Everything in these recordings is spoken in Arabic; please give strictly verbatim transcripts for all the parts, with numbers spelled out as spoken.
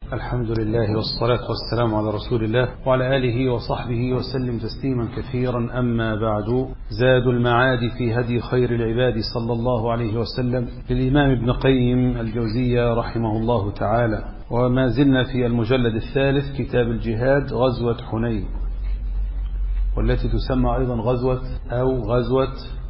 الحمد لله والصلاة والسلام على رسول الله وعلى آله وصحبه وسلم تسليما كثيرا. أما بعد، زاد المعاد في هدي خير العباد صلى الله عليه وسلم للإمام ابن قيم الجوزية رحمه الله تعالى. وما زلنا في المجلد الثالث كتاب الجهاد، غزوة حنين، والتي تسمى أيضا غزوة أو غزوة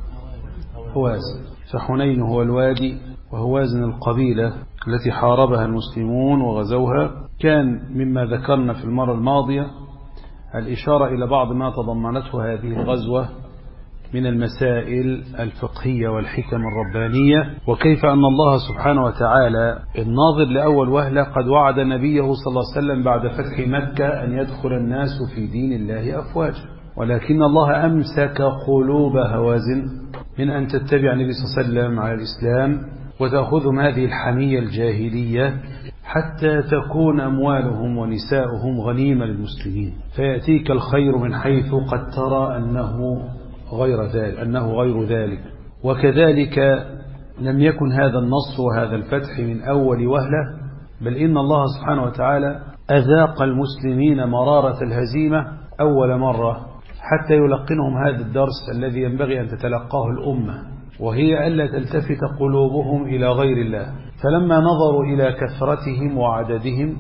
هوازن. فحنين هو الوادي، وهوازن القبيلة التي حاربها المسلمون وغزوها. كان مما ذكرنا في المرة الماضية الإشارة إلى بعض ما تضمنته هذه الغزوة من المسائل الفقهية والحكم الربانية، وكيف أن الله سبحانه وتعالى الناظر لأول وهلة قد وعد نبيه صلى الله عليه وسلم بعد فتح مكة أن يدخل الناس في دين الله أفواجا، ولكن الله أمسك قلوب هوازن من أن تتبع النبي صلى الله عليه وسلم على الإسلام وتأخذهم هذه الحمية الجاهلية حتى تكون أموالهم ونساؤهم غنيمة للمسلمين، فيأتيك الخير من حيث قد ترى أنه غير ذلك أنه غير ذلك. وكذلك لم يكن هذا النصر وهذا الفتح من أول وهلة، بل إن الله سبحانه وتعالى أذاق المسلمين مرارة الهزيمة أول مرة حتى يلقنهم هذا الدرس الذي ينبغي أن تتلقاه الأمة، وهي ألا تلتفت قلوبهم إلى غير الله. فلما نظروا إلى كثرتهم وعددهم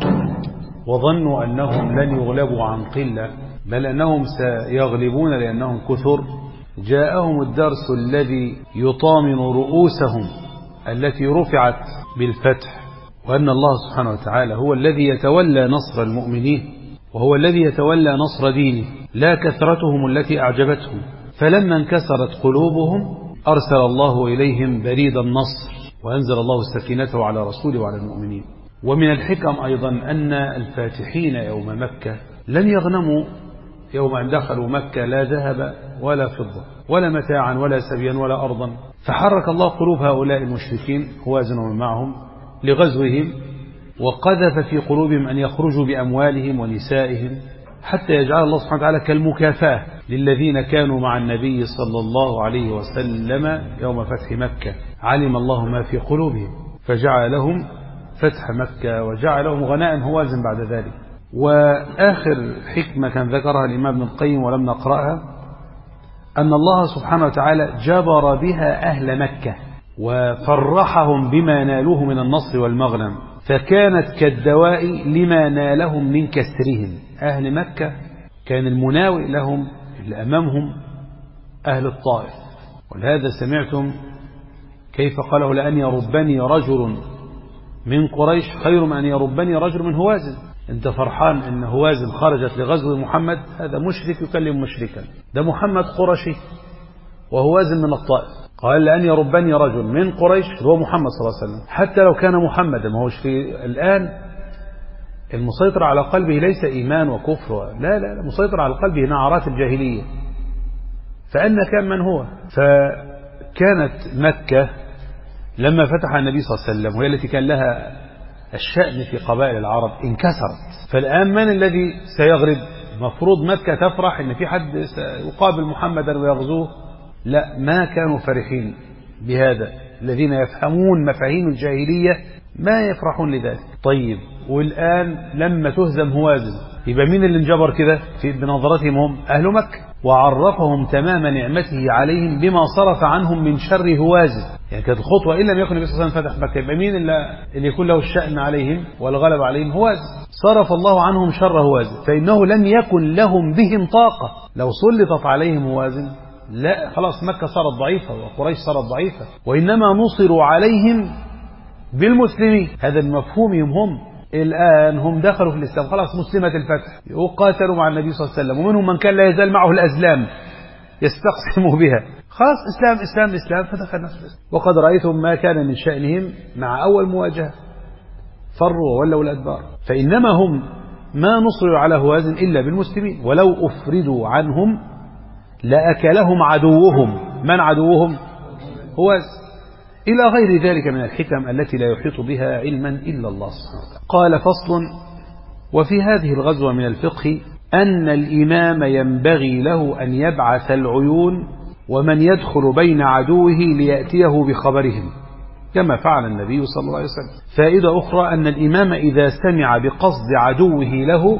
وظنوا أنهم لن يغلبوا عن قلة، بل أنهم سيغلبون لأنهم كثر، جاءهم الدرس الذي يطامن رؤوسهم التي رفعت بالفتح، وأن الله سبحانه وتعالى هو الذي يتولى نصر المؤمنين، وهو الذي يتولى نصر دينه، لا كثرتهم التي أعجبتهم. فلما انكسرت قلوبهم أرسل الله إليهم بريد النصر، وأنزل الله سكينته على رسوله وعلى المؤمنين. ومن الحكم أيضا أن الفاتحين يوم مكة لن يغنموا يوم أن دخلوا مكة لا ذهب ولا فضة ولا متاعا ولا سبيا ولا أرضا، فحرك الله قلوب هؤلاء المشركين هوازن ومن معهم لغزوهم، وقذف في قلوبهم أن يخرجوا بأموالهم ونسائهم، حتى يجعل الله سبحانه وتعالى كالمكافأة للذين كانوا مع النبي صلى الله عليه وسلم يوم فتح مكة. علم الله ما في قلوبهم فجعلهم فتح مكة وجعلهم غنائم هوازن بعد ذلك. وآخر حكمة كان ذكرها الإمام ابن القيم ولم نقرأها، أن الله سبحانه وتعالى جبر بها أهل مكة وفرحهم بما نالوه من النصر والمغنم، فكانت كالدواء لما نالهم من كسرهم. أهل مكة كان المناوئ لهم اللي أمامهم أهل الطائف، ولهذا سمعتم كيف قاله: لأن يربني رجل من قريش خير من أن يربني رجل من هوازن. أنت فرحان أن هوازن خرجت لغزو محمد، هذا مشرك يكلم مشركا، ده محمد قرشي وهوازن من الطائف. قال: لأن يربني رجل من قريش، هو محمد صلى الله عليه وسلم، حتى لو كان محمد ما هوش في الآن المسيطر على قلبه ليس إيمان وكفر، لا لا, لا مسيطر على قلبه نعرات الجاهلية. فأن كان من هو. فكانت مكة لما فتح النبي صلى الله عليه وسلم، وهي التي كان لها الشأن في قبائل العرب، انكسرت. فالآن من الذي سيغرب؟ مفروض مكة تفرح إن في حد يقابل محمدا ويغزوه، لا، ما كانوا فرحين بهذا. الذين يفهمون مفاهيم الجاهلية ما يفرحون لذلك. طيب، والآن لما تهزم هوازن يبقى مين اللي انجبر كده في بنظرتهم؟ هم أهل مكة، وعرفهم تمام نعمته عليهم بما صرف عنهم من شر هوازن. يعني كانت الخطوة إن لم يكن النبي صلى الله عليه وسلم فتح مكة، يبقى مين اللي, اللي يكون له الشأن عليهم والغلب عليهم؟ هوازن. صرف الله عنهم شر هوازن، فإنه لم يكن لهم بهم طاقة. لو سلطت عليهم هوازن لا، خلاص مكة صارت ضعيفة وقريش صارت ضعيفة، وإنما نصروا عليهم بالمسلمين. هذا بمفهومهم هم. الآن هم دخلوا في الإسلام، خلاص مسلمة الفتح، وقاتلوا مع النبي صلى الله عليه وسلم، ومنهم من كان لا يزال معه الأزلام يستقسموا بها، خلاص إسلام إسلام إسلام، فدخل نفسه. وقد رأيتم ما كان من شأنهم مع أول مواجهة، فروا وولوا الأدبار. فإنما هم ما نصروا على هوازن إلا بالمسلمين، ولو أفردوا عنهم لأكلهم عدوهم. من عدوهم؟ هوازن. إلى غير ذلك من الحكم التي لا يحيط بها علما إلا الله سبحانه وتعالى. قال: فصل: وفي هذه الغزوة من الفقه أن الإمام ينبغي له أن يبعث العيون ومن يدخل بين عدوه ليأتيه بخبرهم، كما فعل النبي صلى الله عليه وسلم. فائدة أخرى أن الإمام إذا سمع بقصد عدوه له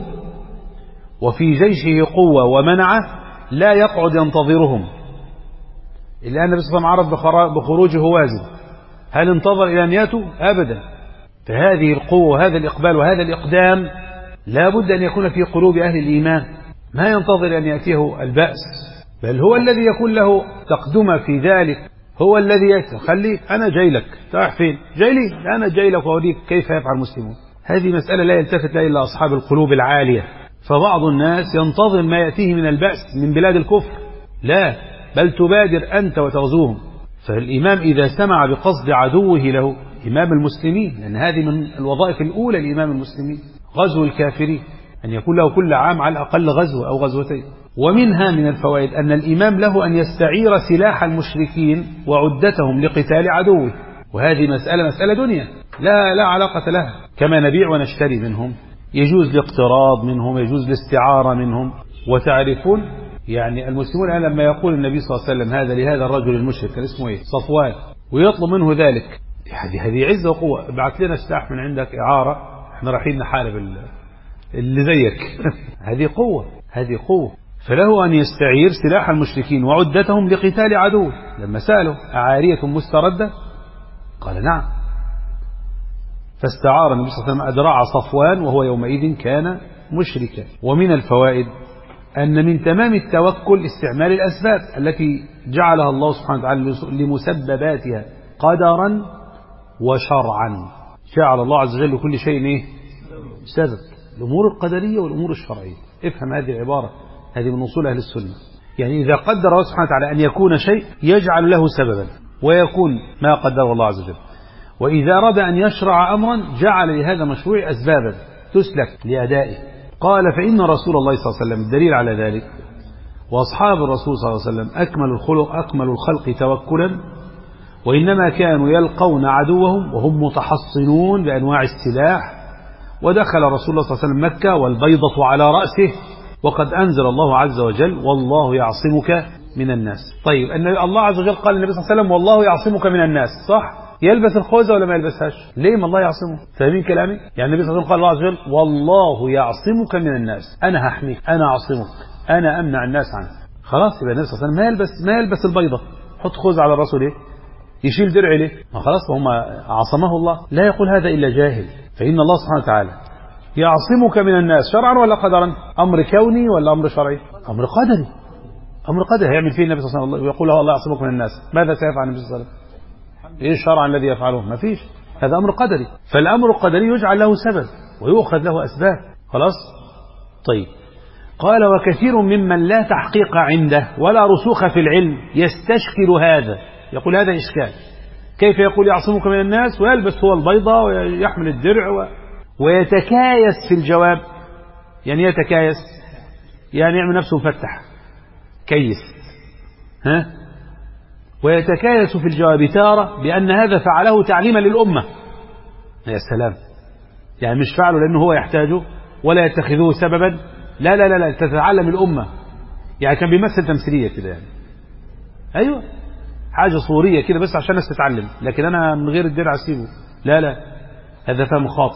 وفي جيشه قوة ومنعه لا يقعد ينتظرهم. الآن النبي صلى الله عليه وسلم عرف بخروج هوازن، هل انتظر إلى أن يأتوا؟ أبدا. فهذه القوة وهذا الإقبال وهذا الإقدام لا بد أن يكون في قلوب أهل الإيمان، ما ينتظر أن يأتيه البأس، بل هو الذي يكون له تقدم في ذلك، هو الذي يأتي. خليك أنا جاي لك، رايح فين؟ جاي لي؟ لا أنا جاي لك وأوريك كيف يفعل المسلمون. هذه مسألة لا يلتفت لها إلا أصحاب القلوب العالية. فبعض الناس ينتظر ما يأتيه من البأس من بلاد الكفر، لا، بل تبادر أنت وتغزوهم. فالإمام إذا سمع بقصد عدوه له، إمام المسلمين، لأن هذه من الوظائف الأولى لإمام المسلمين، غزو الكافرين، أن يكون له كل عام على الأقل غزوة أو غزوتين. ومنها من الفوائد أن الإمام له أن يستعير سلاح المشركين وعدتهم لقتال عدوه، وهذه مسألة مسألة دنيا لا لا علاقة لها، كما نبيع ونشتري منهم، يجوز الاقتراض منهم، يجوز الاستعارة منهم. وتعرفون يعني المسلمون الآن لما يقول النبي صلى الله عليه وسلم هذا لهذا الرجل المشرك كان اسمه ايه؟ صفوان، ويطلب منه ذلك، هذه هذه عزة وقوة، ابعث لنا سلاح من عندك إعارة، احنا رايحين نحارب اللي زيك. هذه قوة، هذه قوة. فله أن يستعير سلاح المشركين وعدتهم لقتال عدو. لما سألوا أعارية مستردة قال نعم، فاستعار النبي صلى الله عليه وسلم أدراع صفوان وهو يومئذ كان مشركا. ومن الفوائد أن من تمام التوكل استعمال الأسباب التي جعلها الله سبحانه وتعالى لمسبباتها قدرا وشرعا. جعل الله عز وجل لكل شيء ايه؟ سبب، الأمور القدرية والأمور الشرعية. افهم هذه العبارة، هذه من أصول أهل السنة. يعني إذا قدر الله سبحانه وتعالى أن يكون شيء يجعل له سببا ويكون ما قدر الله عز وجل، وإذا أراد أن يشرع أمرا جعل لهذا مشروع أسبابا تسلك لأدائه. قال فإن رسول الله صلى الله عليه وسلم، الدليل على ذلك، وأصحاب الرسول صلى الله عليه وسلم أكمل الخلق أكمل الخلق توكلا، وإنما كانوا يلقون عدوهم وهم متحصنون بأنواع السلاح. ودخل رسول الله صلى الله عليه وسلم مكة والبيضة على رأسه، وقد أنزل الله عز وجل والله يعصمك من الناس. طيب أن الله عز وجل قال للنبي صلى الله عليه وسلم والله يعصمك من الناس، صح؟ يلبس الخوذة ولا ما يلبسهاش؟ ليه ما الله يعصمه؟ فاهمين كلامي؟ يعني النبي صلى الله عليه وسلم قال الله عز وجل والله يعصمك من الناس، أنا هحميك، أنا أعصمك، أنا أمنع الناس عنك. خلاص يبقى النبي صلى الله عليه وسلم ما يلبس ما يلبس البيضة، حط خوذة على راسه ليه؟ يشيل درع ليه؟ ما خلاص هم عصمه الله. لا يقول هذا إلا جاهل. فإن الله سبحانه وتعالى يعصمك من الناس شرعا ولا قدرا؟ أمر كوني ولا أمر شرعي؟ أمر قدري. أمر قدري هيعمل فيه النبي صلى الله عليه وسلم ويقول له الله يعصمك من الناس، ماذا سيفعل النبي صلى الله عليه وسلم؟ ايه الشرع الذي يفعله؟ ما فيش، هذا امر قدري. فالامر القدري يجعل له سبب ويؤخذ له اسباب. خلاص. طيب قال وكثير ممن لا تحقيق عنده ولا رسوخ في العلم يستشكل هذا، يقول هذا اشكال، كيف يقول يعصمك من الناس ويلبس هو البيضة ويحمل الدرع و... ويتكايس في الجواب. يعني يتكايس يعني يعمل نفسه مفتح كيس، ها، ويتكايس في الجواب تارة بأن هذا فعله تعليما للأمة. يا سلام، يعني مش فعله لأنه هو يحتاجه ولا يتخذوه سببا، لا لا لا لا تتعلم الأمة. يعني كان بيمثل تمثيلية كده، يعني أيوة حاجة صورية كده بس عشان الناس تتعلم، لكن أنا من غير الدرع أسيبه، لا لا، هذا فهم خاطئ.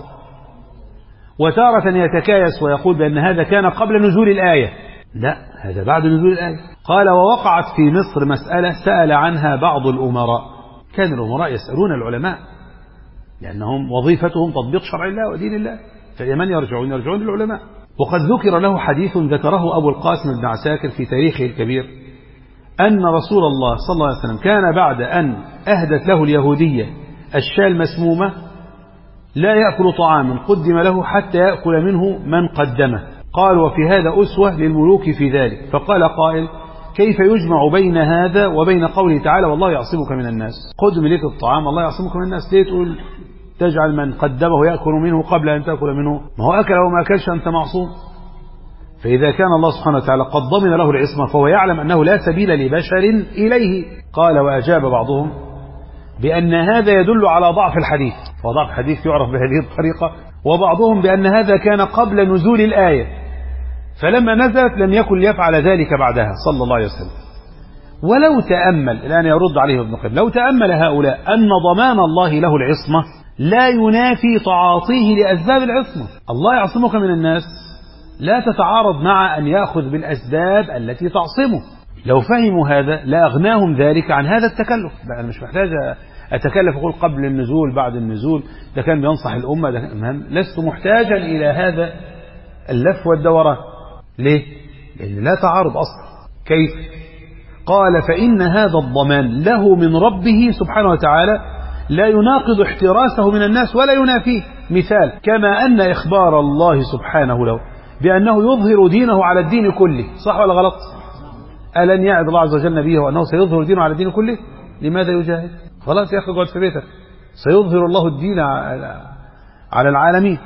وتارة يتكايس ويقول بأن هذا كان قبل نزول الآية، لا هذا بعد نزول الآية. قال ووقعت في مصر مسألة سأل عنها بعض الأمراء، كان الأمراء يسألون العلماء لأنهم وظيفتهم تطبيق شرع الله ودين الله، فلمن يرجعون؟ يرجعون للعلماء. وقد ذكر له حديث ذكره أبو القاسم بن عساكر في تاريخه الكبير أن رسول الله صلى الله عليه وسلم كان بعد أن أهدت له اليهودية الشاة المسمومة لا يأكل طعاما قدم له حتى يأكل منه من قدمه. قال وفي هذا أسوة للملوك في ذلك. فقال قائل كيف يجمع بين هذا وبين قوله تعالى والله يعصمك من الناس؟ قدم لك الطعام الله يعصمك من الناس، ليه تقول تجعل من قدمه يأكل منه قبل أن تأكل منه؟ ما هو أكل وما أكلش أنت معصوم. فإذا كان الله سبحانه وتعالى قد ضمن له العصمة فهو يعلم أنه لا سبيل لبشر إليه. قال وأجاب بعضهم بأن هذا يدل على ضعف الحديث، وضعف الحديث يعرف بهذه الطريقة، وبعضهم بأن هذا كان قبل نزول الآية فلما نزلت لم يكن ليفعل ذلك بعدها صلى الله عليه وسلم. ولو تأمل، الآن يرد عليه ابن القيم، لو تأمل هؤلاء أن ضمان الله له العصمة لا ينافي تعاطيه لأسباب العصمة. الله يعصمك من الناس لا تتعارض مع أن يأخذ بالأسباب التي تعصمه. لو فهموا هذا لأغناهم ذلك عن هذا التكلف. بقى أنا مش محتاج أتكلف أقول قبل النزول بعد النزول، ده كان بينصح الأمة، ده كان لست محتاجا إلى هذا اللف والدوران. ليه؟ لأن لا تعارض أصلا. كيف؟ قال فإن هذا الضمان له من ربه سبحانه وتعالى لا يناقض احتراسه من الناس ولا ينافيه. مثال، كما أن إخبار الله سبحانه له بأنه يظهر دينه على الدين كله، صح ولا غلط؟ ألن يعد الله عز وجل نبيه وأنه سيظهر دينه على الدين كله؟ لماذا يجاهد؟ خلاص يا أخي اقعد في بيتك، سيظهر الله الدين على العالمين.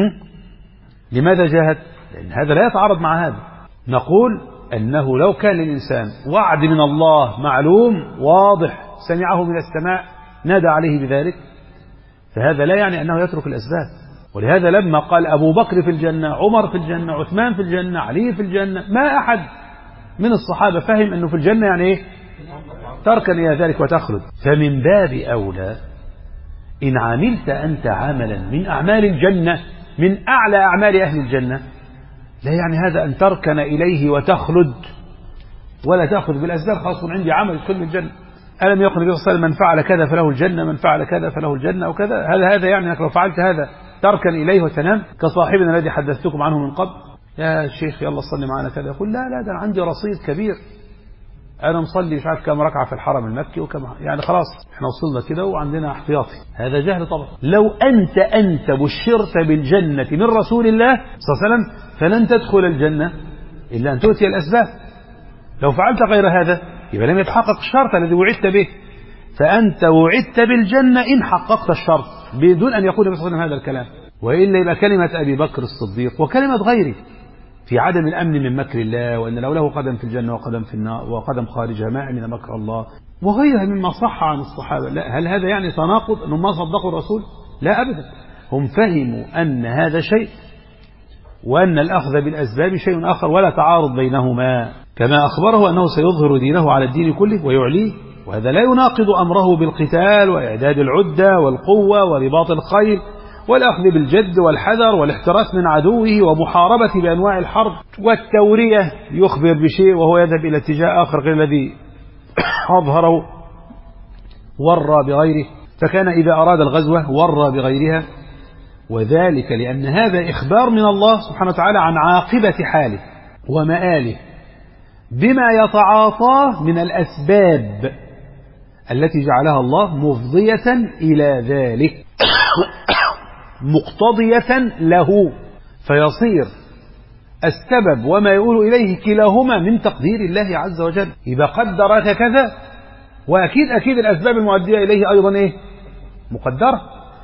لماذا جاهد؟ لأن هذا لا يتعارض مع هذا. نقول أنه لو كان للإنسان وعد من الله معلوم واضح سمعه من السماء نادى عليه بذلك، فهذا لا يعني أنه يترك الأسباب. ولهذا لما قال أبو بكر في الجنة، عمر في الجنة، عثمان في الجنة، علي في الجنة، ما أحد من الصحابة فهم أنه في الجنة يعني إيه؟ تركا إلى ذلك وتخلد. فمن باب أولى إن عملت أنت عملا من أعمال الجنة من أعلى أعمال أهل الجنة، لا يعني هذا أن تركن إليه وتخلد ولا تأخذ بالأسباب. خاص عندي عمل كل الجنة. ألم يقل النبي صلى الله عليه وسلم من فعل كذا فله الجنة، من فعل كذا فله الجنة أو كذا. هذا هذا يعني أنك لو فعلت هذا تركن إليه وتنام كصاحبنا الذي حدثتكم عنه من قبل، يا شيخ يلا صلي معنا كذا، يقول لا لا ده أنا عندي رصيد كبير، أنا مصلي مش عارف كم ركعة في الحرم المكي وكم، يعني خلاص احنا وصلنا كده وعندنا احتياطي. هذا جهل طبعا. لو أنت أنت بشرت بالجنة من رسول الله صلى الله عليه وسلم فلن تدخل الجنة إلا أن تؤتي الأسباب. لو فعلت غير هذا يبقى لم يتحقق الشرط الذي وعدت به. فأنت وعدت بالجنة إن حققت الشرط بدون أن يقول النبي صلى الله عليه وسلم هذا الكلام، وإلا يبقى كلمة أبي بكر الصديق وكلمة غيره في عدم الأمن من مكر الله، وأن لو له قدم في الجنة وقدم في النار وقدم خارجها ما من مكر الله وغيرها مما صح عن الصحابة. لا، هل هذا يعني تناقض أنهم ما صدقوا الرسول؟ لا أبدا. هم فهموا أن هذا شيء وأن الأخذ بالأسباب شيء آخر ولا تعارض بينهما، كما أخبره أنه سيظهر دينه على الدين كله ويعليه، وهذا لا يناقض أمره بالقتال وإعداد العدة والقوة ورباط الخيل والأخذ بالجد والحذر والاحتراس من عدوه ومحاربة بأنواع الحرب والتورية، يخبر بشيء وهو يذهب إلى اتجاه آخر غير الذي أظهره ورى بغيره، فكان إذا أراد الغزوة ورى بغيرها، وذلك لأن هذا إخبار من الله سبحانه وتعالى عن عاقبة حاله ومآله بما يتعاطاه من الأسباب التي جعلها الله مفضية إلى ذلك مقتضية له، فيصير السبب وما يقول إليه كلاهما من تقدير الله عز وجل. إذا قدرك كذا وأكيد أكيد الأسباب المؤدية إليه أيضا إيه؟ مقدرة،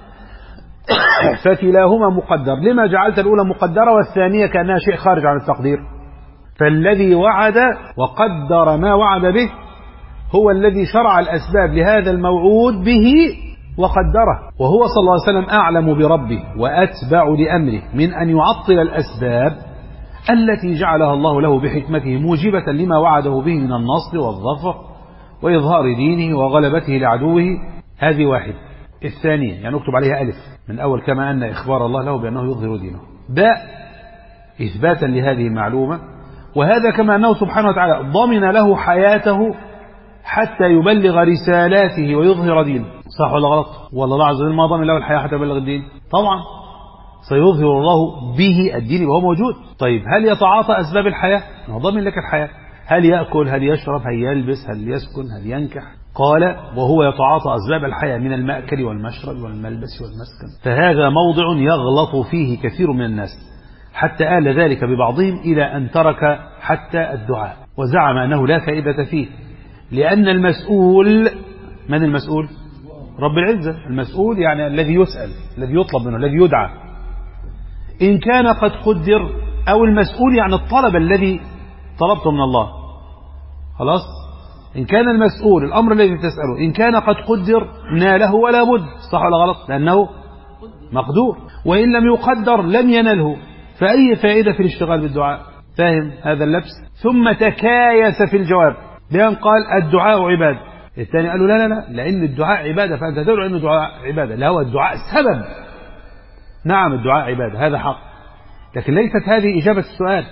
فكلاهما مقدر. لما جعلت الأولى مقدرة والثانية كأنها شيء خارج عن التقدير؟ فالذي وعد وقدر ما وعد به هو الذي شرع الأسباب لهذا الموعود به وقدره، وهو صلى الله عليه وسلم أعلم بربه وأتبع لأمره من أن يعطل الأسباب التي جعلها الله له بحكمته موجبة لما وعده به من النصر والظفر وإظهار دينه وغلبته لعدوه. هذه واحد. الثانية يعني نكتب عليها ألف من أول، كما أن إخبار الله له بأنه يظهر دينه. باء إثباتا لهذه المعلومة، وهذا كما أنه سبحانه وتعالى ضمن له حياته حتى يبلغ رسالاته ويظهر دينه. صح ولا غلط؟ والله الله عز وجل ما ضمن له الحياة حتى يبلغ الدين؟ طبعا سيظهر الله به الدين وهو موجود. طيب هل يتعاطى أسباب الحياة؟ هو ضمن لك الحياة. هل يأكل؟ هل يشرب؟ هل يلبس؟ هل يسكن؟ هل ينكح؟ قال وهو يتعاطى أسباب الحياة من المأكل والمشرب والملبس والمسكن. فهذا موضع يغلط فيه كثير من الناس حتى آل ذلك ببعضهم إلى أن ترك حتى الدعاء وزعم أنه لا فائدة فيه، لأن المسؤول من المسؤول؟ رب العزة. المسؤول يعني الذي يسأل، الذي يطلب منه، الذي يدعى. إن كان قد قدر، أو المسؤول يعني الطلب الذي طلبته من الله، خلاص. إن كان المسؤول الأمر الذي تسأله إن كان قد قدر ناله ولا بد، صح ولا غلط؟ لأنه مقدور. وإن لم يقدر لم ينله، فأي فائدة في الاشتغال بالدعاء؟ فاهم هذا اللبس؟ ثم تكايس في الجواب، بأن قال الدعاء عبادة. الثاني قال له لا لا لا، لأن الدعاء عبادة فأنت تدعو أن الدعاء عبادة. لا، هو الدعاء سبب. نعم الدعاء عبادة، هذا حق، لكن ليست هذه إجابة السؤال.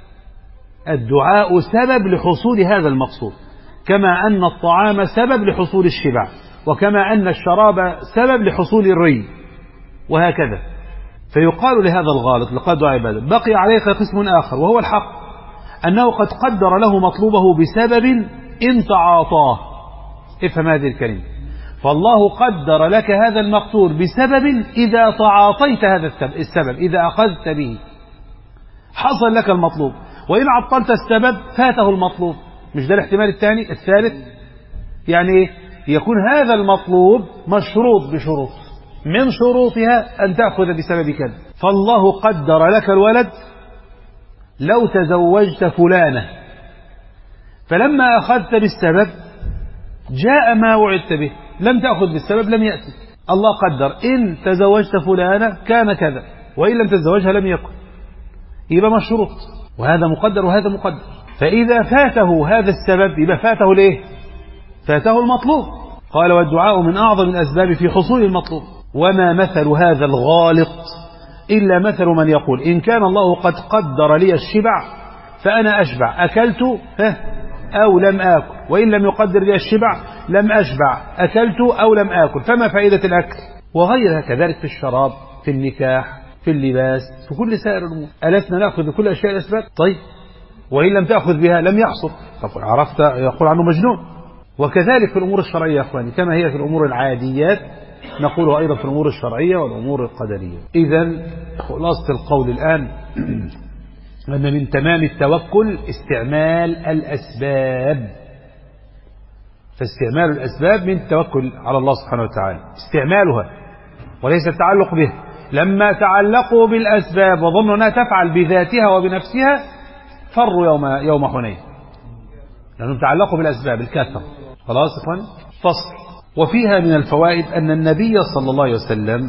الدعاء سبب لحصول هذا المقصود، كما أن الطعام سبب لحصول الشبع، وكما أن الشراب سبب لحصول الري، وهكذا. فيقال لهذا الغالط لقد دعا عبادة. بقي عليك قسم آخر وهو الحق، أنه قد قدر له مطلوبه بسبب إن تعاطاه. افهم هذه الكلمة، فالله قدر لك هذا المقدور بسبب إذا تعاطيت هذا السبب، إذا أخذت به حصل لك المطلوب، وإن عطلت السبب فاته المطلوب. مش ده الاحتمال الثاني الثالث؟ يعني إيه؟ يكون هذا المطلوب مشروط بشروط، من شروطها أن تأخذ بسبب كذا. فالله قدر لك الولد لو تزوجت فلانة، فلما أخذت بالسبب جاء ما وعدت به، لم تأخذ بالسبب لم يأتي. الله قدر إن تزوجت فلانة كان كذا، وإن لم تتزوجها لم يكن، يبقى مشروط، وهذا مقدر وهذا مقدر. فإذا فاته هذا السبب يبقى فاته ليه؟ فاته المطلوب. قال والدعاء من أعظم الأسباب في حصول المطلوب. وما مثل هذا الغالط إلا مثل من يقول إن كان الله قد قدر لي الشبع فأنا أشبع، أكلت أو لم آكل، وإن لم يقدر لي الشبع لم أشبع، أكلت أو لم آكل، فما فائدة الأكل؟ وغيرها كذلك في الشراب، في النكاح، في اللباس، في كل سائر الأمور. ألسنا نأخذ بكل أشياء الأسباب؟ طيب، وإن لم تأخذ بها لم يحصل، طب عرفت يقول عنه مجنون. وكذلك في الأمور الشرعية يا أخواني، كما هي في الأمور العاديات نقولها أيضا في الأمور الشرعية والأمور القدرية. إذن خلاصة القول الآن أن من تمام التوكل استعمال الأسباب، فاستعمال الأسباب من التوكل على الله سبحانه وتعالى، استعمالها وليس التعلق به. لما تعلقوا بالأسباب وظنوا أنها تفعل بذاتها وبنفسها فروا يوم يوم حنين، لأنهم تعلقوا بالأسباب الكثرة. خلاص إخواني؟ فصل. وفيها من الفوائد أن النبي صلى الله عليه وسلم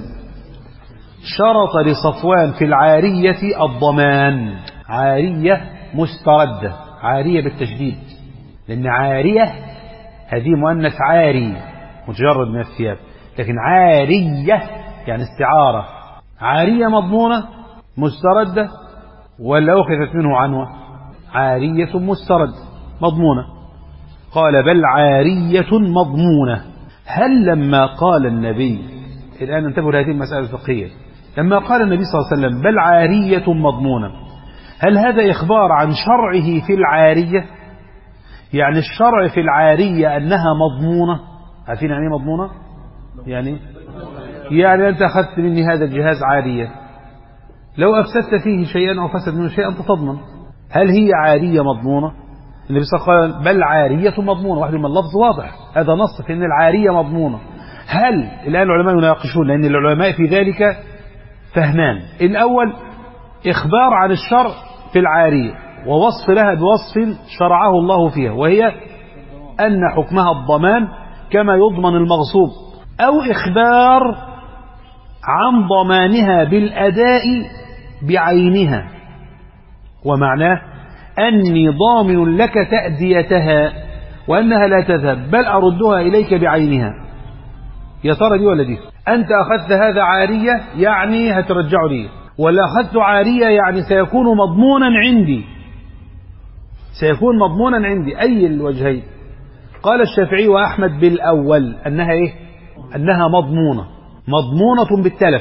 شرط لصفوان في العارية الضمان. عارية مستردة، عارية بالتشديد، لأن عارية هذه مؤنث عاري متجرد من الثياب، لكن عارية يعني استعارة. عارية مضمونة مستردة ولا أخذت منه عنوة؟ عارية مستردة مضمونة. قال بل عارية مضمونة. هل لما قال النبي، الآن انتبهوا لهذه المسألة الفقهية، لما قال النبي صلى الله عليه وسلم بل عارية مضمونة، هل هذا إخبار عن شرعه في العارية؟ يعني الشرع في العارية أنها مضمونة. عارفين يعني ايه مضمونة؟ يعني يعني أنت أخذت مني هذا الجهاز عارية، لو أفسدت فيه شيئا أو فسد منه شيئا أنت تضمن. هل هي عارية مضمونة؟ النبي صلى الله عليه وسلم قال بل عارية مضمونة، واحد من اللفظ واضح، هذا نص في أن العارية مضمونة. هل الآن العلماء يناقشون، لأن العلماء في ذلك فهمان. الأول إخبار عن الشرع في العارية ووصف لها بوصف شرعه الله فيها، وهي أن حكمها الضمان كما يضمن المغصوب، أو إخبار عن ضمانها بالأداء بعينها، ومعناه أني ضامن لك تأديتها وأنها لا تذهب، بل أردها إليك بعينها. يا ترى دي ولا دي؟ أنت أخذت هذا عارية يعني هترجع لي، ولا أخذت عارية يعني سيكون مضمونا عندي، سيكون مضمونا عندي، أي الوجهين؟ قال الشافعي وأحمد بالأول أنها إيه؟ أنها مضمونة، مضمونة بالتلف،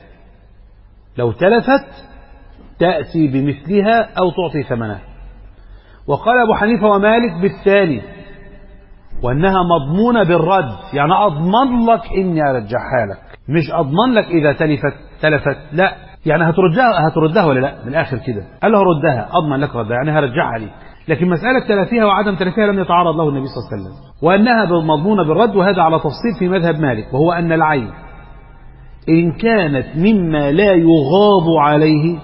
لو تلفت تأتي بمثلها أو تعطي ثمنها. وقال أبو حنيفة ومالك بالثاني، وأنها مضمونة بالرد، يعني أضمن لك إني أرجعها لك، مش أضمن لك إذا تلفت تلفت، لا، يعني هتردها هتردها ولا لا؟ من الآخر كده قال له هردها، أضمن لك ردها، يعني هرجعها لي. لكن مسألة تلفيها وعدم تلفيها لم يتعرض له النبي صلى الله عليه وسلم. وأنها مضمونة بالرد، وهذا على تفصيل في مذهب مالك، وهو أن العين إن كانت مما لا يغاب عليه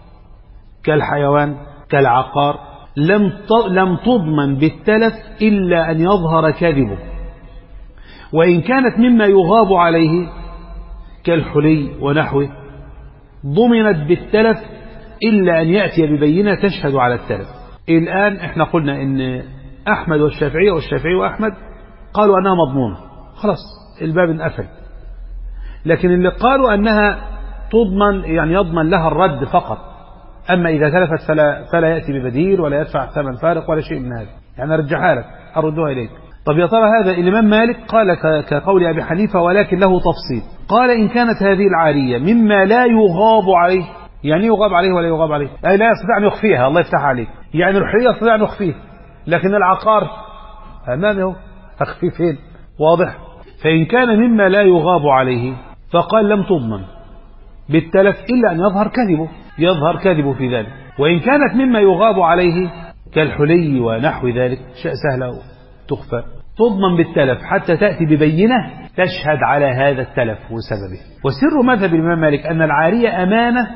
كالحيوان كالعقار لم لم تضمن بالتلف إلا أن يظهر كذبه، وإن كانت مما يغاب عليه كالحلي ونحوه ضمنت بالتلف إلا أن يأتي ببينة تشهد على التلف. الآن احنا قلنا إن أحمد والشافعي والشافعي وأحمد قالوا أنها مضمونة، خلاص الباب انقفل. لكن اللي قالوا أنها تضمن يعني يضمن لها الرد فقط، أما إذا تلفت فلا, فلا يأتي ببديل ولا يدفع ثمن فارق ولا شيء من هذا، يعني أرجعها لك أردها إليك. طب يا ترى هذا الإمام مالك قال كقول أبي حنيفة ولكن له تفصيل، قال إن كانت هذه العارية مما لا يغاب عليه، يعني يغاب عليه ولا يغاب عليه، أي لا يستطيع أن يخفيها، الله يفتح عليك، يعني الحرية يستطيع أن يخفيه، لكن العقار أمامه أخفي فين؟ واضح؟ فإن كان مما لا يغاب عليه فقال لم تضمن بالتلف إلا أن يظهر كذبه، يظهر كذبه في ذلك. وإن كانت مما يغاب عليه كالحلي ونحو ذلك شيء سهل تخفى تضمن بالتلف حتى تأتي ببينة تشهد على هذا التلف وسببه. وسر مذهب الإمام مالك أن العارية أمانة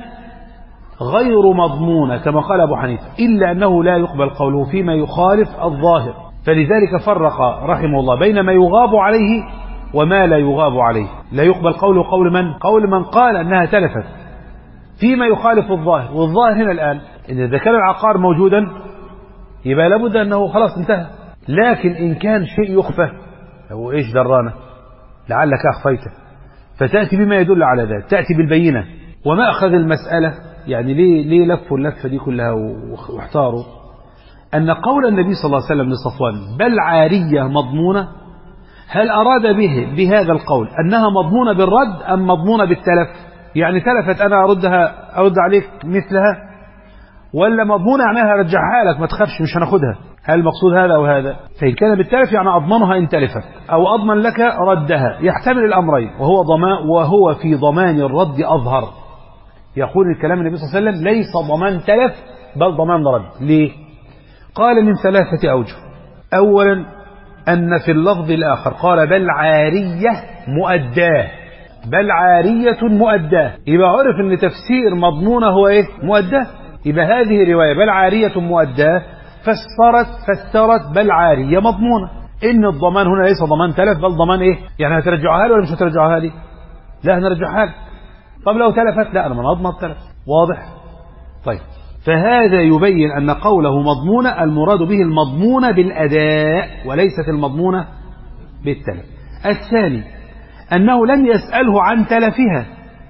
غير مضمونة كما قال أبو حنيفة، إلا أنه لا يقبل قوله فيما يخالف الظاهر، فلذلك فرق رحمه الله بين ما يغاب عليه وما لا يغاب عليه. لا يقبل قوله قول من؟ قول من قال أنها تلفت فيما يخالف الظاهر، والظاهر هنا الآن إن إذا كان العقار موجودا يبقى لابد أنه خلاص انتهى. لكن إن كان شيء يخفى هو إيش درانا لعلك أخفيته، فتأتي بما يدل على ذلك، تأتي بالبينة. وما أخذ المسألة يعني ليه, ليه لفوا اللفة دي كلها واحتاروا أن قول النبي صلى الله عليه وسلم لصفوان بل عارية مضمونة، هل أراد به بهذا القول أنها مضمونة بالرد أم مضمونة بالتلف؟ يعني تلفت أنا أردها أرد عليك مثلها، ولا مضمونة يعني هرجعها لك ما تخافش مش هناخدها؟ هل المقصود هذا أو هذا؟ فإن كان بالتلف يعني أضمنها إن تلفت أو أضمن لك ردها، يحتمل الأمرين، وهو ضمان وهو في ضمان الرد أظهر. يقول الكلام النبي صلى الله عليه وسلم ليس ضمان تلف بل ضمان رد. ليه؟ قال من ثلاثة أوجه. أولا أن في اللفظ الآخر قال بل عارية مؤداه، بل عارية مؤداه، يبقى عرف أن تفسير مضمونة هو إيه؟ مؤداه. يبقى هذه رواية بل عارية مؤداه فسرت فسرت بل عارية مضمونة، إن الضمان هنا ليس ضمان تلف بل ضمان إيه؟ يعني هترجعها لي ولا مش هترجعها لي؟ لا هنرجعها لي. طب لو تلفت لا أنا من أضمن تلف. واضح؟ طيب فهذا يبين أن قوله مضمونة المراد به المضمونة بالأداء وليست المضمونة بالتلف. الثاني أنه لم يسأله عن تلفها،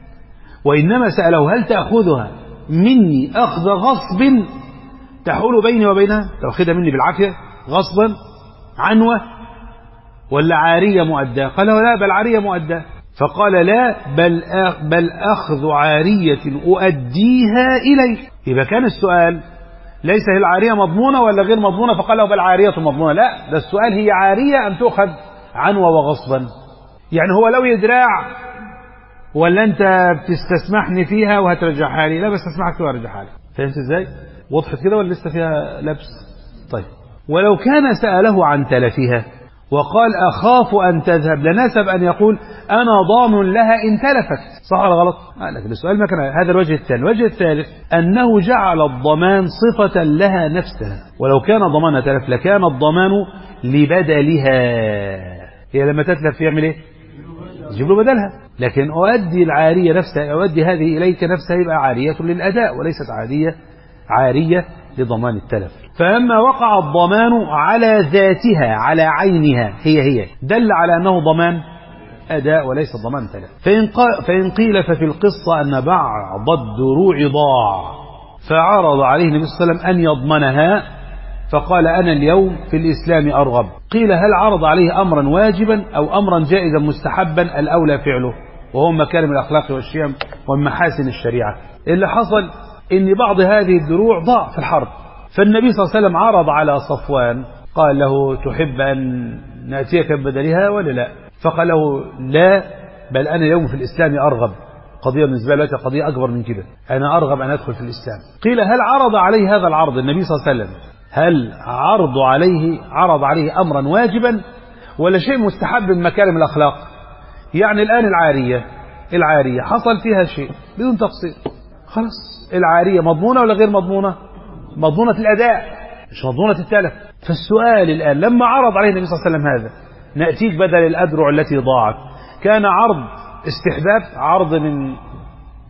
وإنما سأله هل تأخذها مني أخذ غصب تحول بيني وبينها، تأخذها مني بالعافية غصبا عنوة ولا عارية مؤداة؟ قال لا بل عارية مؤداة. فقال لا بل بل أخذ عارية أؤديها إليك. يبقى كان السؤال ليس هي العارية مضمونة ولا غير مضمونة، فقال له بل عارية مضمونة، لا ده السؤال هي عارية أم تؤخذ عنوة وغصبا؟ يعني هو لو يدراع ولا أنت بتستسمحني فيها وهترجعها لي؟ لا بس أسمحك فيها وارجعها لي. فهمت إزاي؟ وضحت كده ولا لسه فيها لبس؟ طيب ولو كان سأله عن تلفها وقال أخاف أن تذهب لناسب أن يقول أنا ضامن لها إن تلفت، صح ولا غلط؟ آه لكن السؤال ما كان هذا. الوجه الثاني. الوجه الثالث أنه جعل الضمان صفة لها نفسها، ولو كان ضمان تلف لكان الضمان لبدلها. هي لما تتلف يعمل إيه؟ يجيب له بدلها. لكن أؤدي العارية نفسها، أؤدي هذه إليك نفسها، يبقى عارية للأداء وليست عادية عارية لضمان التلف. فأما وقع الضمان على ذاتها على عينها هي هي دل على أنه ضمان أداء وليس ضمان تلف. فإن, فإن قيل ففي القصة أن بعض الدروع ضاع فعرض عليه النبي صلى الله عليه وسلم أن يضمنها فقال أنا اليوم في الإسلام أرغب. قيل هل عرض عليه أمرا واجبا أو أمرا جائزا مستحبا الأولى فعله، وهو مكارم الأخلاق والشيم ومحاسن الشريعة. اللي حصل إن بعض هذه الدروع ضاع في الحرب، فالنبي صلى الله عليه وسلم عرض على صفوان قال له تحب أن نأتيك ببدلها ولا لا؟ فقال له لا بل أنا اليوم في الإسلام أرغب. قضية بالنسبة له قضية أكبر من كده، أنا أرغب أن أدخل في الإسلام. قيل هل عرض عليه هذا العرض النبي صلى الله عليه وسلم، هل عرض عليه عرض عليه أمرا واجبا ولا شيء مستحب من مكارم الأخلاق؟ يعني الآن العارية العارية حصل فيها شيء بدون تفصيل، خلاص العارية مضمونة ولا غير مضمونة؟ مضمونة الأداء مش مضمونة التلف. فالسؤال الآن لما عرض عليه النبي صلى الله عليه وسلم هذا نأتيك بدل الأدرع التي ضاعت، كان عرض استحباب، عرض من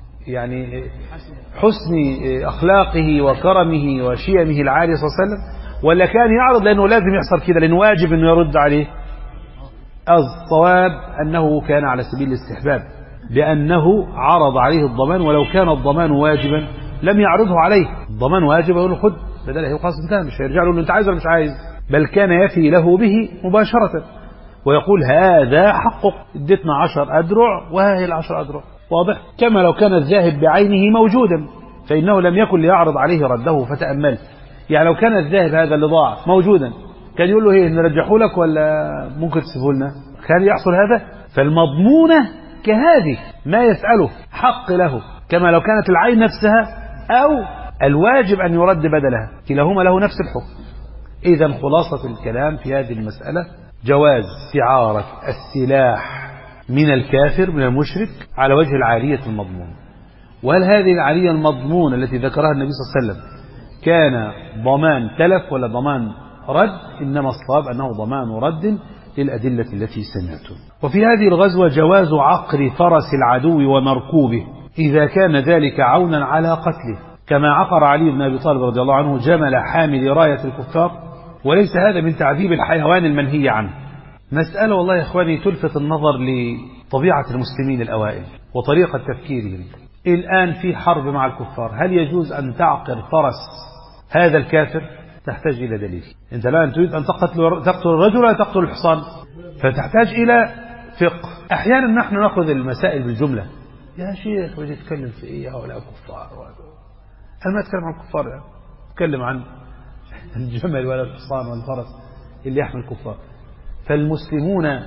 يعني حسن أخلاقه وكرمه وشيمه العالي صلى الله عليه وسلم، ولا كان يعرض لأنه لازم يحصل كده لأنه واجب أنه يرد عليه؟ الصواب أنه كان على سبيل الاستحباب، بأنه عرض عليه الضمان، ولو كان الضمان واجبا لم يعرضه عليه. الضمان واجب يقول له خد بدله وخلاص انتهى، مش هيرجع له انت عايز ولا مش عايز، بل كان يفي له به مباشرة ويقول هذا حقك، اديتنا عشر أدرع وهي العشر أدرع. واضح؟ كما لو كان الذاهب بعينه موجودا فإنه لم يكن ليعرض عليه رده فتأمل. يعني لو كان الذاهب هذا اللي ضاع موجودا كان يقول له ايه نرجحه لك ولا ممكن تسيبه لنا؟ كان يحصل هذا. فالمضمونة كهذه ما يسأله حق له، كما لو كانت العين نفسها أو الواجب أن يرد بدلها، كلاهما له نفس الحكم. إذا خلاصة الكلام في هذه المسألة جواز استعارة السلاح من الكافر من المشرك على وجه العارية المضمون. وهل هذه العارية المضمون التي ذكرها النبي صلى الله عليه وسلم كان ضمان تلف ولا ضمان رد؟ إنما الصواب أنه ضمان رد للأدلة التي سمعتم. وفي هذه الغزوة جواز عقر فرس العدو ومركوبه إذا كان ذلك عونا على قتله، كما عقر علي بن أبي طالب رضي الله عنه جمل حامل راية الكفار، وليس هذا من تعذيب الحيوان المنهي عنه. مسألة والله يا إخواني تلفت النظر لطبيعة المسلمين الأوائل وطريقة تفكيرهم. الآن في حرب مع الكفار، هل يجوز أن تعقر فرس هذا الكافر؟ تحتاج إلى دليل. أنت الآن تريد أن تقتل تقتل الرجل ولا تقتل الحصان، فتحتاج إلى فقه. أحيانا نحن نأخذ المسائل بالجملة، يا شيخ وجه تتكلم في إيه هؤلاء كفار؟ أنا ما أتكلم عن الكفار، يعني أتكلم عن الجمل ولا الحصان ولا الفرس اللي يحمل الكفار. فالمسلمون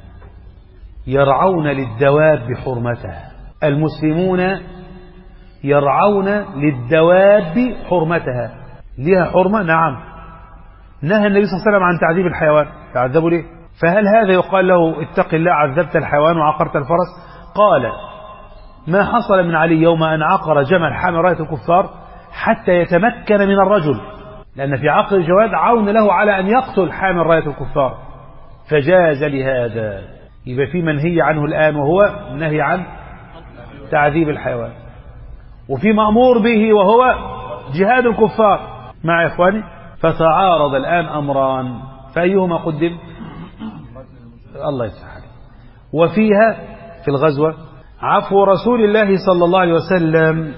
يرعون للدواب حرمتها، المسلمون يرعون للدواب حرمتها، لها حرمة. نعم، نهى النبي صلى الله عليه وسلم عن تعذيب الحيوان، تعذبوا ليه؟ فهل هذا يقال له اتق الله عذبت الحيوان وعقرت الفرس؟ قال ما حصل من علي يوم أن عقر جمل حامل راية الكفار حتى يتمكن من الرجل، لأن في عقر الجواد عون له على أن يقتل حامل راية الكفار، فجاز لهذا. يبقى في منهي عنه الآن وهو نهي عن تعذيب الحيوان، وفي مأمور به وهو جهاد الكفار. مع إخواني، فتعارض الآن أمران، فأيهما قدم؟ الله يسعدك. وفيها في الغزوة عفو رسول الله صلى الله عليه وسلم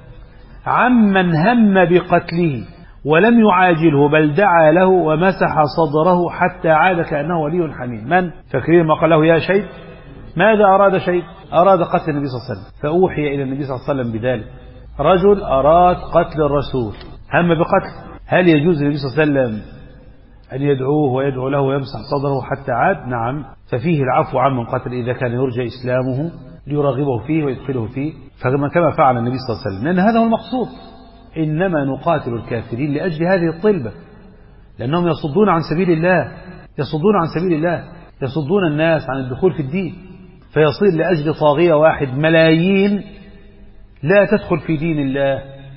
عمن هم بقتله ولم يعاجله بل دعا له ومسح صدره حتى عاد كأنه ولي حميم. من فاكرين ما قال له يا شيب؟ ماذا أراد شيب؟ أراد قتل النبي صلى الله عليه وسلم، فأوحي إلى النبي صلى الله عليه وسلم بذلك. رجل أراد قتل الرسول هم بقتل، هل يجوز للنبي صلى الله عليه وسلم أن يدعوه ويدعو له ويمسح صدره حتى عاد؟ نعم، ففيه العفو عمن قتل إذا كان يرجى إسلامه ليرغبه فيه ويدخله فيه، فكما كما فعل النبي صلى الله عليه وسلم، لأن هذا هو المقصود. إنما نقاتل الكافرين لأجل هذه الطلبة، لأنهم يصدون عن سبيل الله، يصدون عن سبيل الله، يصدون الناس عن الدخول في الدين، فيصير لأجل طاغية واحد ملايين لا تدخل في دين الله،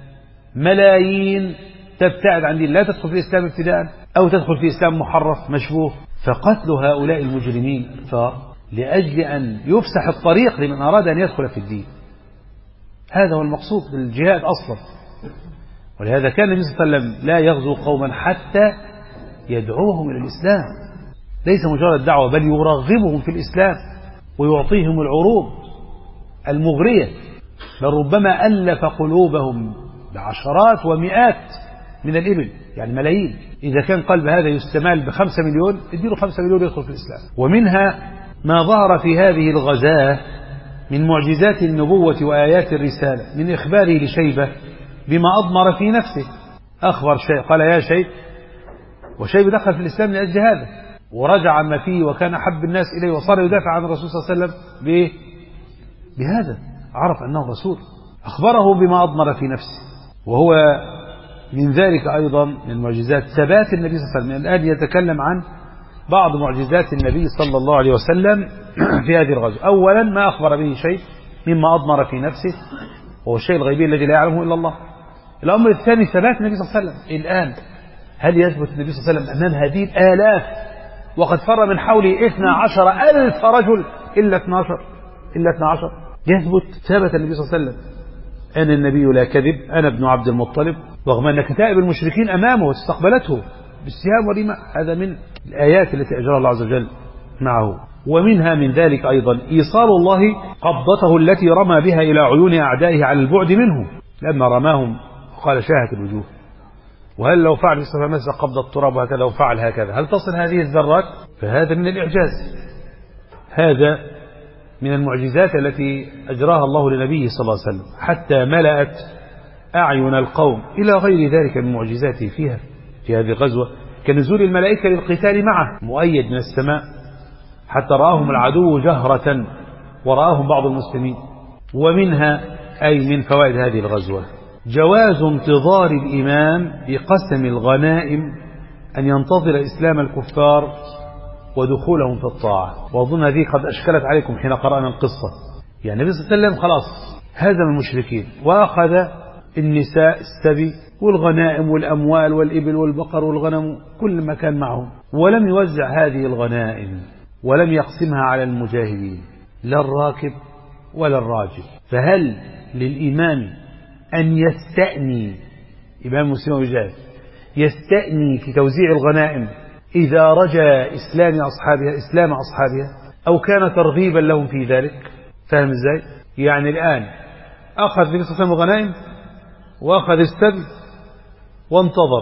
ملايين تبتعد عن دين، لا تدخل في الإسلام ابتداء أو تدخل في إسلام محرف مشبوه. فقتل هؤلاء المجرمين لأجل أن يفسح الطريق لمن أراد أن يدخل في الدين، هذا هو المقصود بالجهاد أصلا. ولهذا كان النبي صلى الله عليه وسلم لا يغزو قوما حتى يدعوهم إلى الإسلام، ليس مجرد دعوة بل يرغبهم في الإسلام ويعطيهم العروض المغرية، بل ربما ألف قلوبهم بعشرات ومئات من الإبل، يعني ملايين. إذا كان قلب هذا يستمال بخمسة مليون اديله خمسة مليون يدخل في الإسلام. ومنها ما ظهر في هذه الغزاة من معجزات النبوة وآيات الرسالة من إخباره لشيبة بما أضمر في نفسه. أخبر شيء قال يا شيب، وشيب دخل في الإسلام من أجل هذا ورجع عما فيه وكان أحب الناس إليه وصار يدافع عن الرسول صلى الله عليه وسلم بهذا، عرف أنه رسول، أخبره بما أضمر في نفسه. وهو من ذلك أيضا من معجزات ثبات النبي صلى الله عليه وسلم. الآن يتكلم عن بعض معجزات النبي صلى الله عليه وسلم في هذه الغزوة. أولا ما أخبر به شيء مما أضمر في نفسه، وهو الشيء الغيبي الذي لا يعلمه إلا الله. الأمر الثاني ثبات النبي صلى الله عليه وسلم. الآن هل يثبت النبي صلى الله عليه وسلم أمام هذه الآلاف وقد فر من حوله اثنا عشر ألف رجل إلا اثنا عشر إلا اثنا عشر؟ يثبت ثبت النبي صلى الله عليه وسلم أنا النبي لا كذب، أنا ابن عبد المطلب، رغم أن كتائب المشركين أمامه واستقبلته بالسهام والرماح. هذا من الآيات التي أجراها الله عز وجل معه. ومنها من ذلك أيضا إيصال الله قبضته التي رمى بها إلى عيون أعدائه على البعد منهم لما رماهم قال شاهت الوجوه. وهل لو فعل مثل قبض التراب وهكذا لو فعل هكذا هل تصل هذه الذرات؟ فهذا من الإعجاز. هذا من المعجزات التي أجراها الله لنبيه صلى الله عليه وسلم حتى ملأت أعين القوم إلى غير ذلك من معجزاته فيها في هذه الغزوة كنزول الملائكة للقتال معه مؤيد من السماء حتى رآهم العدو جهرة ورآهم بعض المسلمين. ومنها أي من فوائد هذه الغزوة جواز انتظار الإمام بقسم الغنائم أن ينتظر إسلام الكفار ودخولهم في الطاعة. وأظن هذه قد أشكلت عليكم حين قرأنا القصة. يعني النبي صلى الله عليه وسلم خلاص هزم المشركين وأخذ النساء السبي والغنائم والأموال والإبل والبقر والغنم كل ما كان معهم ولم يوزع هذه الغنائم ولم يقسمها على المجاهدين لا الراكب ولا الراجل. فهل للإمام أن يستأني إمام مسلم ويجاهد يستأني في توزيع الغنائم إذا رجى إسلام أصحابها إسلام أصحابها أو كان ترغيبا لهم في ذلك؟ فهم إزاي؟ يعني الآن أخذ النبي صلى الله عليه وسلم الغنائم وأخذ السبي وانتظر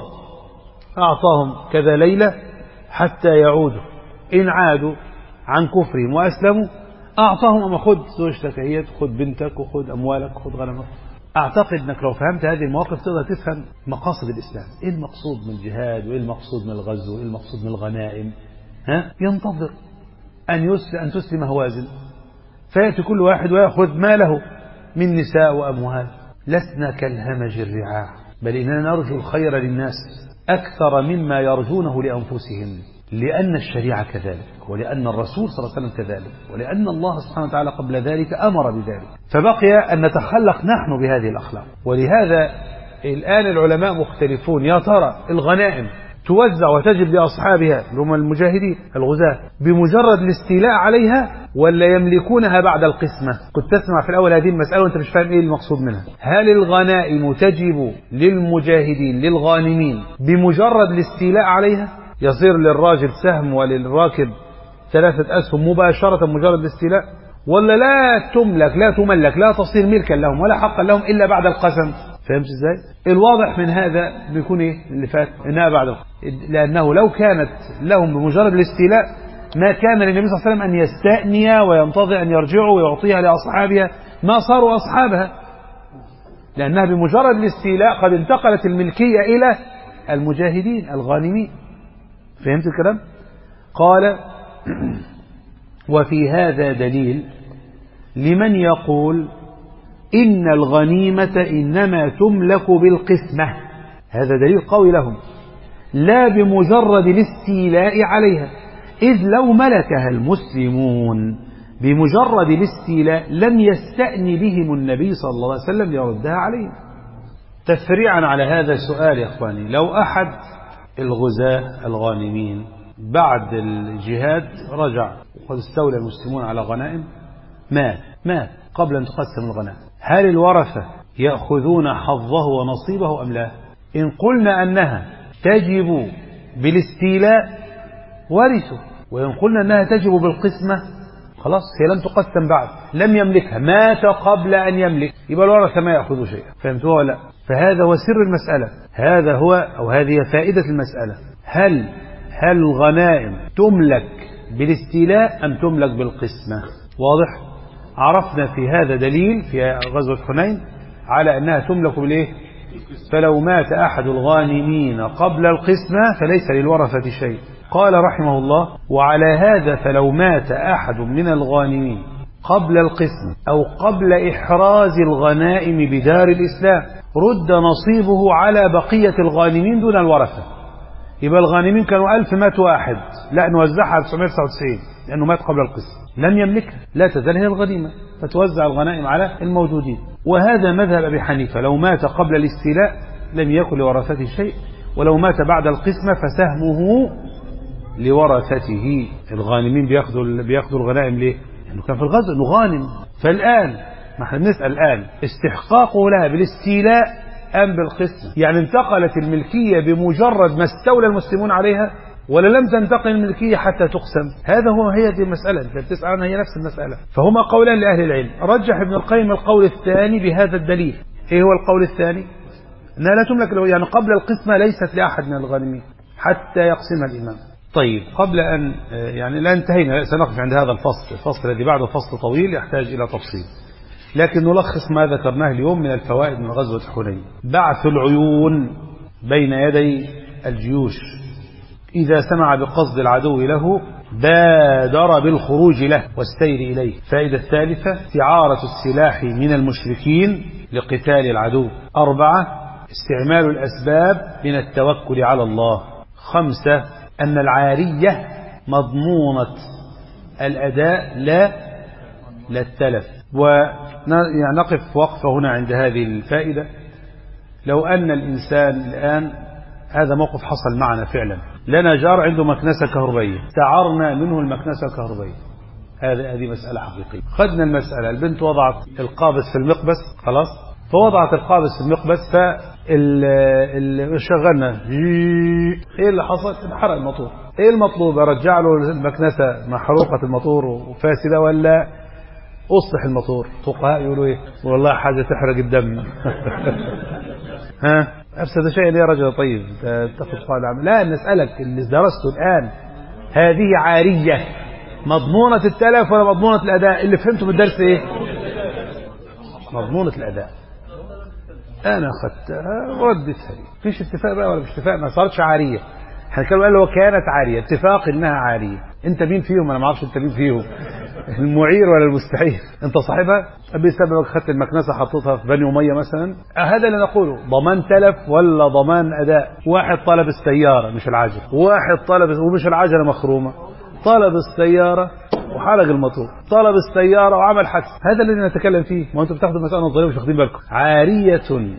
أعطاهم كذا ليلة حتى يعودوا. إن عادوا عن كفرهم وأسلموا أعطاهم أما خذ زوجتك هي خذ بنتك وخذ أموالك وخذ غنمك. أعتقد أنك لو فهمت هذه المواقف تقدر تفهم مقاصد الإسلام. إيه المقصود من الجهاد وإيه المقصود من الغزو وإيه المقصود من الغنائم. ها ينتظر أن يسلم أن تسلم هوازن فيأتي كل واحد ويأخذ ما له من نساء وأموال. لسنا كالهمج الرعاع بل إننا نرجو الخير للناس أكثر مما يرجونه لأنفسهم لأن الشريعة كذلك ولأن الرسول صلى الله عليه وسلم كذلك ولأن الله سبحانه وتعالى قبل ذلك أمر بذلك. فبقي أن نتخلق نحن بهذه الأخلاق. ولهذا الآن العلماء مختلفون يا ترى الغنائم توزع وتجب لأصحابها هم المجاهدين الغزاة بمجرد الاستيلاء عليها ولا يملكونها بعد القسمة؟ كنت تسمع في الأول هذه المسألة وأنت مش فاهم إيه المقصود منها. هل الغنائم تجب للمجاهدين للغانمين بمجرد الاستيلاء عليها يصير للراجل سهم وللراكب ثلاثة أسهم مباشرة مجرد الاستيلاء ولا لا تملك لا تملك لا تصير ملكا لهم ولا حقا لهم إلا بعد القسم؟ فهمت ازاي؟ الواضح من هذا بيكون ايه اللي فات انها بعد القسم لأنه لو كانت لهم بمجرد الاستيلاء ما كان للنبي صلى الله عليه وسلم أن يستأني وينتظر أن يرجعوا ويعطيها لأصحابها ما صاروا أصحابها لأنها بمجرد الاستيلاء قد انتقلت الملكية إلى المجاهدين الغانمين. فهمت الكلام؟ قال وفي هذا دليل لمن يقول إن الغنيمة إنما تملك بالقسمة. هذا دليل قوي لهم لا بمجرد الاستيلاء عليها إذ لو ملكها المسلمون بمجرد الاستيلاء لم يستأن بهم النبي صلى الله عليه وسلم ليردها عليهم. تفريعا على هذا السؤال يا أخواني لو أحد الغزاة الغانمين بعد الجهاد رجع وقد استولى المسلمون على غنائم مات مات قبل أن تقسم الغنائم هل الورثة يأخذون حظه ونصيبه أم لا؟ إن قلنا أنها تجب بالاستيلاء ورثوا وإن قلنا أنها تجب بالقسمة خلاص هي لم تقسم بعد لم يملكها مات قبل أن يملك يبقى الورثة ما يأخذوا شيئا. فهمتوا ولا لا؟ فهذا هو سر المسألة هذا هو أو هذه فائدة المسألة. هل هل الغنائم تملك بالاستيلاء أم تملك بالقسمة؟ واضح؟ عرفنا في هذا دليل في غزوة حنين على أنها تملك بالإيه؟ فلو مات أحد الغانمين قبل القسمة فليس للورثة شيء. قال رحمه الله وعلى هذا فلو مات أحد من الغانمين قبل القسمة أو قبل إحراز الغنائم بدار الإسلام رد نصيبه على بقية الغانمين دون الورثة. يبقى الغانمين كانوا ألف مات واحد لا نوزعها على تسعمائة وتسعة وتسعين لأنه مات قبل القسمة لم يملكها لا تزال هي الغنيمة فتوزع الغنائم على الموجودين. وهذا مذهب أبي حنيفة لو مات قبل الاستيلاء لم يكن لورثته شيء ولو مات بعد القسمة فسهمه لورثته. الغانمين بياخذوا بياخذوا الغنائم ليه؟ لأنه كان في الغزو انه غانم. فالآن ما احنا بنسأل الآن استحقاقه لها بالاستيلاء أم بالقسمة؟ يعني انتقلت الملكية بمجرد ما استولى المسلمون عليها، ولا لم تنتقل الملكية حتى تقسم؟ هذا هو هي دي المسألة، أنت بتسأل عنها هي نفس المسألة. فهما قولان لأهل العلم، رجح ابن القيم القول الثاني بهذا الدليل. إيه هو القول الثاني؟ أنها لا تملك له، يعني قبل القسمة ليست لأحد من الغانمين حتى يقسمها الإمام. طيب، قبل أن يعني لا انتهينا، سنقف عند هذا الفصل، الفصل الذي بعده فصل طويل يحتاج إلى تفصيل، لكن نلخص ما ذكرناه اليوم من الفوائد من غزوة حنين. بعث العيون بين يدي الجيوش، إذا سمع بقصد العدو له بادر بالخروج له والسير إليه. فائدة الثالثة استعارة السلاح من المشركين لقتال العدو. أربعة استعمال الأسباب من التوكل على الله. خمسة أن العارية مضمونة الأداء لا لا التلف. ونقف وقفة هنا عند هذه الفائدة. لو أن الإنسان الآن، هذا موقف حصل معنا فعلا، لنا جار عنده مكنسة كهربائية، استعرنا منه المكنسة الكهربائية، هذه هذه مسألة حقيقية. خدنا المسألة، البنت وضعت القابض في المقبس، خلاص، فوضعت القابض في المقبس، فشغلنا، ايه اللي حصل؟ انحرق الموتور. ايه المطلوب؟ ارجع له المكنسة محروقة الموتور وفاسدة، ولا اصلح الموتور؟ فقهاء يقولوا ايه؟ والله حاجة تحرق الدم. ها أفسد شيئا يا رجل طيب تأخذ قال عمل. لا، نسألك اللي درسته الآن، هذه عارية مضمونة التلف ولا مضمونة الأداء؟ اللي فهمته من الدرس إيه؟ مضمونة الأداء. أنا أخذتها وردتها لي، فيش اتفاق بقى ولا مش اتفاق، ما صارتش عارية. احنا كانوا قال له كانت عارية، اتفاق إنها عارية. أنت مين فيهم؟ أنا ما أعرفش أنت مين فيهم، المعير ولا المستعير؟ أنت صاحبها بسببك خدت المكنسة حطيتها في بني أمية مثلا. هذا اللي نقوله، ضمان تلف ولا ضمان أداء؟ واحد طلب السيارة مش العجلة، واحد طلب ومش العجلة مخرومة، طلب السيارة وحرق الموتور، طلب السيارة وعمل حادث. هذا الذي نتكلم فيه. ما أنتم بتاخدوا المسألة نظرية مش واخدين بالكم. عارية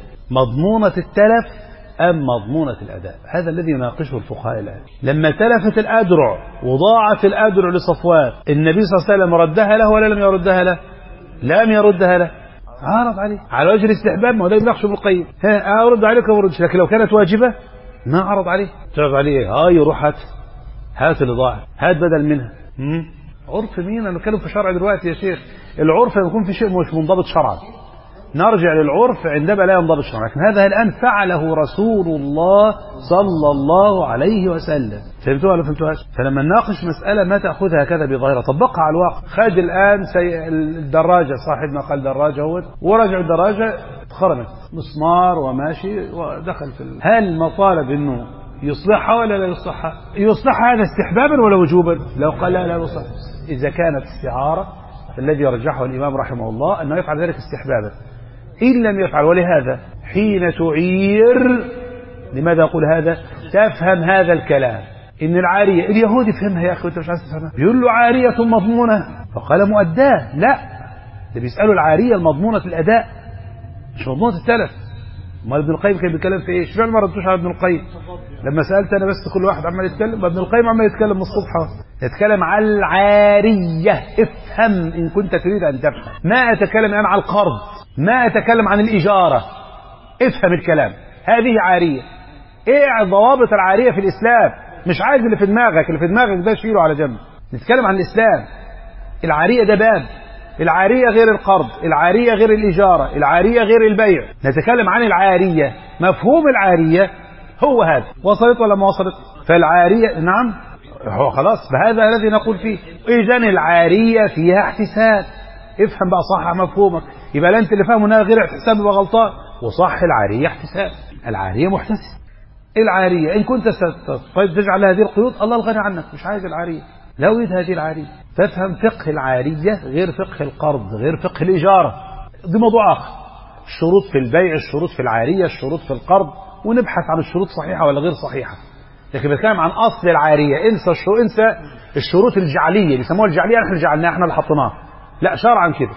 مضمونة التلف أم مضمونة الأداء؟ هذا الذي يناقشه الفقهاء الآن. لما تلفت الأدرع وضاعت الأدرع لصفوان، النبي صلى الله عليه وسلم ردها له ولا لم يردها له؟ لم يردها له، عارض عليه على وجه الاستحباب. ما هو ده يناقشه ابن القيم، ها أرد عليك وما أردش. لكن لو كانت واجبة ما عرض عليه. تعرض عليه هاي روح هات هات اللي ضاع، هات بدل منها. هم؟ عرف مين؟ أنا بتكلم في شرع دلوقتي يا شيخ. العرف يكون في شيء مش منضبط شرعا، نرجع للعرف عندما لا ينضبط شرعا. لكن هذا الآن فعله رسول الله صلى الله عليه وسلم. فهمتوها ولا فهمتوهاش؟ فلما نناقش مسألة ما تأخذها هكذا بظاهرة، طبقها على الواقع. خد الآن سي... الدراجة، صاحبنا قال دراجة هو، ورجع الدراجة خرمت مسمار وماشي ودخل في ال... هل مطالب انه يصلحها ولا لا يصلحها؟ يصلحها هذا استحبابا ولا وجوبا؟ لو قال لا لا يصلح. إذا كانت استعارة الذي يرجحه الإمام رحمه الله أنه يفعل ذلك استحبابا. إن لم يفعل، ولهذا حين تعير، لماذا أقول هذا؟ تفهم هذا الكلام، إن العارية اليهودي فهمها يا أخي وأنت مش عايز تفهمها، يقول له عارية مضمونة فقال مؤداه. لا، ده بيسألوا العارية المضمونة الأداء مش مضمونة التلف. ما ابن القيم كان بيتكلم في ايش؟ فعلا ما ردتوش على ابن القيم لما سألت انا، بس كل واحد عمال يتكلم. ابن القيم عمال يتكلم من الصبح، يتكلم على العارية. افهم ان كنت تريد ان تفهم. ما اتكلم الان عن القرض، ما اتكلم عن الإجارة. افهم الكلام. هذه عارية. ايه ضوابط العارية في الإسلام؟ مش عايز اللي في دماغك، اللي في دماغك ده شيله على جنب. نتكلم عن الإسلام. العارية ده باب. العارية غير القرض، العارية غير الإجارة، العارية غير البيع. نتكلم عن العارية. مفهوم العارية هو هذا. وصلت ولا ما وصلت؟ فالعارية نعم، هو خلاص بهذا الذي نقول فيه. إذن العارية فيها احتساب. افهم بقى صح مفهومك. يبقى لا انت اللي فاهمه انها غير احتساب يبقى غلطان، وصح العارية احتساب. العارية محتسب. العارية إن كنت ستجعل هذه القيود الله الغني عنك، مش عايز العارية. لا أريد هذه العارية. تفهم فقه العارية غير فقه القرض، غير فقه الإجارة. دي موضوع آخر. الشروط في البيع، الشروط في العارية، الشروط في القرض، ونبحث عن الشروط صحيحة ولا غير صحيحة. لكن بتكلم عن أصل العارية. انسى الشروط، انسى الشروط الجعلية اللي يسموها الجعلية، نحن جعلناها، احنا اللي حطيناها. لا، شرعا كده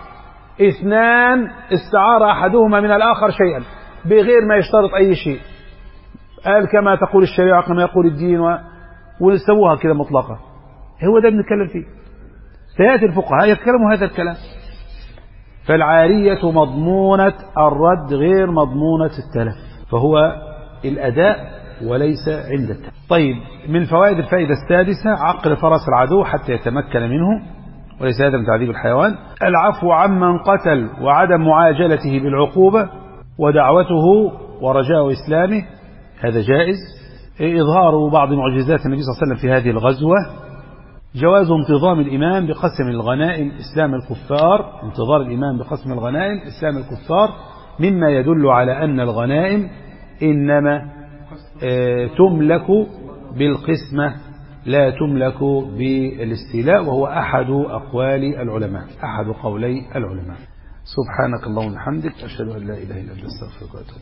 اثنان استعار أحدهما من الآخر شيئا بغير ما يشترط أي شيء، قال كما تقول الشريعة كما يقول الدين، و... ونسووها كده مطلقة. هو ده بنتكلم فيه. سيأتي الفقهاء يتكلموا هذا الكلام. فالعارية مضمونة الرد غير مضمونة التلف. فهو الأداء وليس عند التأديب. طيب، من فوائد الفائدة السادسة عقل فرس العدو حتى يتمكن منه، وليس هذا من تعذيب الحيوان. العفو عمن قتل وعدم معاجلته بالعقوبة، ودعوته ورجاء إسلامه، هذا جائز. إظهار بعض معجزات النبي صلى الله عليه وسلم في هذه الغزوة. جواز انتظام الإمام بقسم الغنائم إسلام الكفار، انتظار الإمام بقسم الغنائم إسلام الكفار، مما يدل على أن الغنائم إنما تملك بالقسمة لا تملك بالاستيلاء، وهو أحد أقوال العلماء، أحد قولي العلماء. سبحانك اللهم وبحمدك، أشهد أن لا إله إلا أنت، أستغفرك وأتوب إليك.